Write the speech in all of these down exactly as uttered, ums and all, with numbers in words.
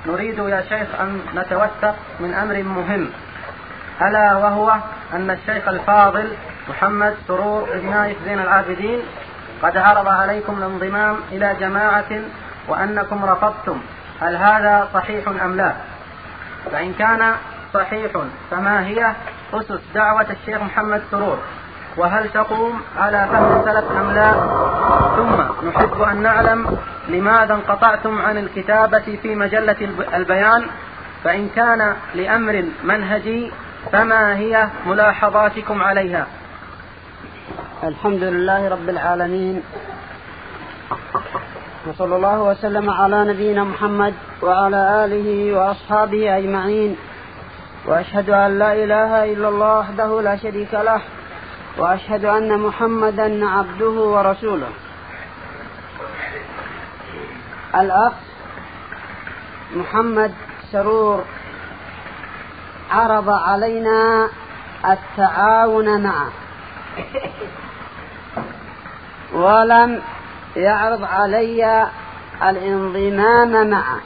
نريد يا شيخ أن نتوثق من أمر مهم، ألا وهو أن الشيخ الفاضل محمد سرور بن نايف زين العابدين قد عرض عليكم الانضمام إلى جماعة وأنكم رفضتم، هل هذا صحيح أم لا؟ فإن كان صحيح فما هي أسس دعوة الشيخ محمد سرور؟ وهل تقوم على فهم السلف أم لا؟ ثم نحب أن نعلم لماذا انقطعتم عن الكتابة في مجلة البيان؟ فإن كان لأمر منهجي فما هي ملاحظاتكم عليها؟ الحمد لله رب العالمين، وصلى الله وسلم على نبينا محمد وعلى آله وأصحابه أجمعين، وأشهد أن لا إله إلا الله وحده لا شريك له، وأشهد أن محمدا عبده ورسوله. الأخ محمد سرور عرض علينا التعاون معه، ولم يعرض علي الانضمام معه،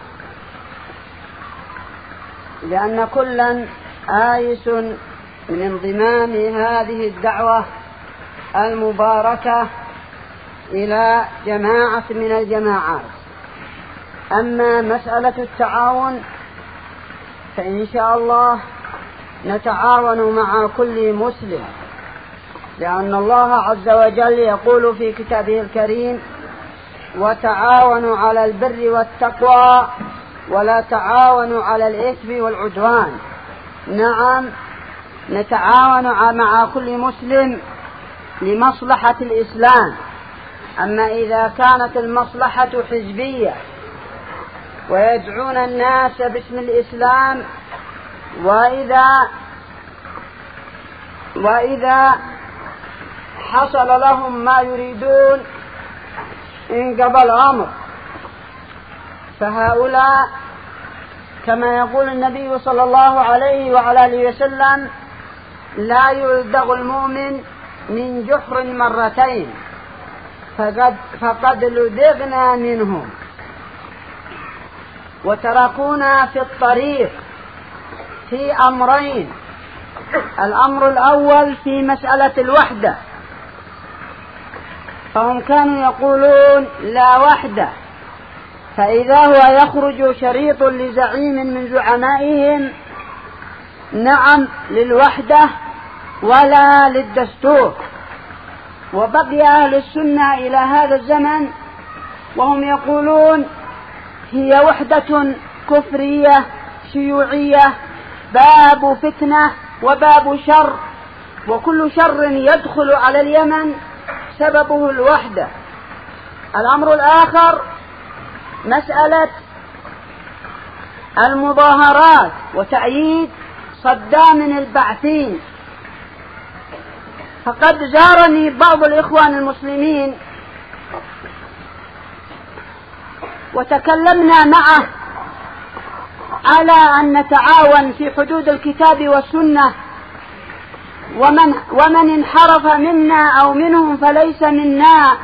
لأن كلا آيس من انضمام هذه الدعوة المباركة إلى جماعة من الجماعات. أما مسألة التعاون فإن شاء الله نتعاون مع كل مسلم، لأن الله عز وجل يقول في كتابه الكريم: وتعاونوا على البر والتقوى ولا تعاونوا على الإثم والعدوان. نعم، نتعاون مع كل مسلم لمصلحة الإسلام. أما إذا كانت المصلحة حزبية ويدعون الناس باسم الإسلام، وإذا وإذا حصل لهم ما يريدون انقضى الأمر، فهؤلاء كما يقول النبي صلى الله عليه وعلى آله وسلم: لا يلدغ المؤمن من جحر مرتين، فقد, فقد لدغنا منهم وتركونا في الطريق في أمرين. الأمر الأول في مسألة الوحدة، فهم كانوا يقولون لا وحدة، فإذا هو يخرج شريط لزعيم من زعمائهم نعم للوحدة ولا للدستور. وبقي أهل السنة إلى هذا الزمن وهم يقولون هي وحدة كفرية شيوعية، باب فتنة وباب شر، وكل شر يدخل على اليمن سببه الوحدة. الأمر الآخر مسألة المظاهرات وتأييد صدام البعثين، فقد زارني بعض الإخوان المسلمين وتكلمنا معه على أن نتعاون في حدود الكتاب والسنة، ومن, ومن انحرف منا أو منهم فليس منا،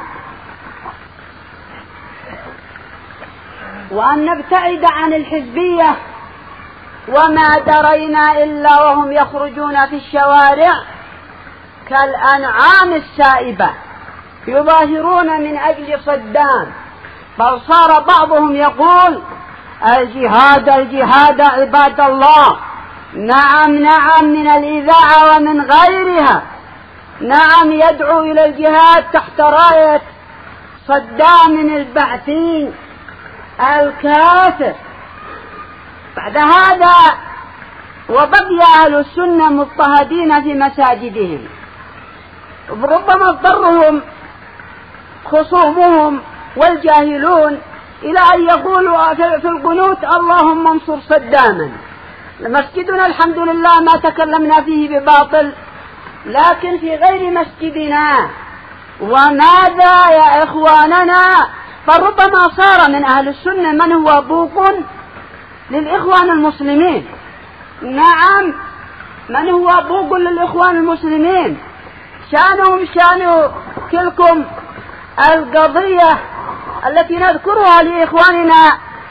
وأن نبتعد عن الحزبية، وما درينا إلا وهم يخرجون في الشوارع كالأنعام السائبة يظاهرون من أجل صدام، بل صار بعضهم يقول: الجهاد الجهاد عباد الله. نعم نعم، من الإذاعة ومن غيرها، نعم يدعو إلى الجهاد تحت راية صدام البعثين الكافر. بعد هذا وبقي أهل السنة مضطهدين في مساجدهم، ربما اضطرهم خصومهم والجاهلون إلى أن يقولوا في القنوت: اللهم انصر صداما. مسجدنا الحمد لله ما تكلمنا فيه بباطل، لكن في غير مسجدنا. وماذا يا إخواننا؟ فربما صار من أهل السنة من هو بوق للإخوان المسلمين. نعم، من هو بوق للإخوان المسلمين، شانهم شان تلكم القضية التي نذكرها لإخواننا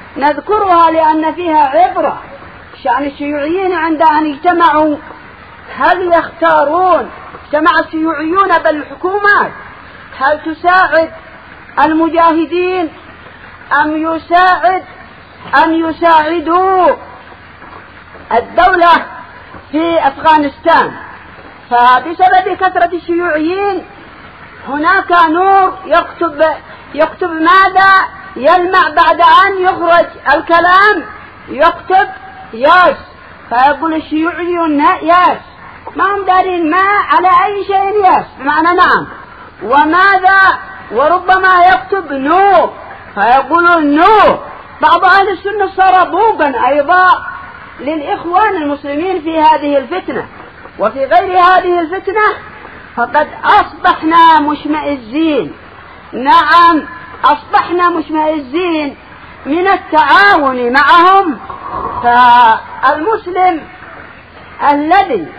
نذكرها لأن فيها عبرة. شأن الشيوعيين عند أن اجتمعوا هل يختارون، اجتمع الشيوعيون بالحكومات، هل تساعد المجاهدين أم يساعد أم يساعدوا الدولة في أفغانستان؟ فبسبب كثرة الشيوعيين هناك نور يكتب يكتب ماذا يلمع بعد أن يخرج الكلام، يكتب ياس، فيقول الشيوعيون ياس، ما هم دارين ما على أي شيء ياس بمعنى نعم، وماذا وربما يكتب نو، فيقولون نو. بعض أهل السنة صار بوبا أيضا للإخوان المسلمين في هذه الفتنة وفي غير هذه الفتنة، فقد أصبحنا مشمئزين. نعم أصبحنا مشمئزين من التعاون معهم. فالمسلم الذي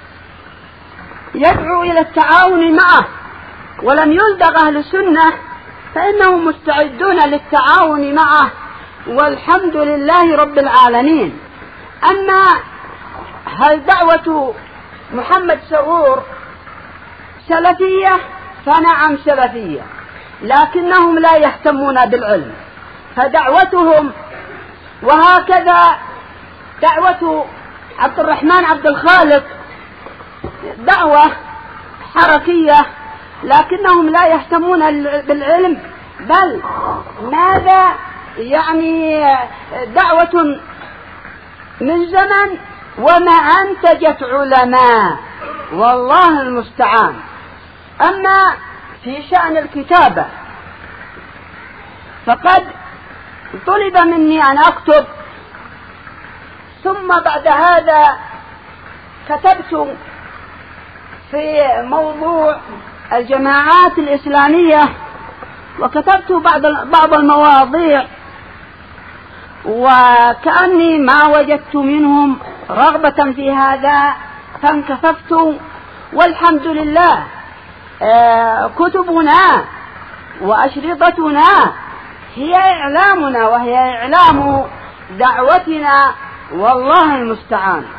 يدعو إلى التعاون معه ولم يلدغ أهل السنة فإنهم مستعدون للتعاون معه، والحمد لله رب العالمين. أما هل دعوة محمد سرور سلفية؟ فنعم سلفية، لكنهم لا يهتمون بالعلم، فدعوتهم وهكذا دعوة عبد الرحمن عبد الخالق دعوة حركية، لكنهم لا يهتمون بالعلم، بل ماذا يعني دعوة من زمن وما أنتجت علماء، والله المستعان. أما في شأن الكتابة فقد طلب مني أن أكتب، ثم بعد هذا كتبت في موضوع الجماعات الإسلامية، وكتبت بعض بعض المواضيع، وكأني ما وجدت منهم رغبة في هذا فانكففت. والحمد لله كتبنا وأشرطتنا هي إعلامنا وهي إعلام دعوتنا، والله المستعان.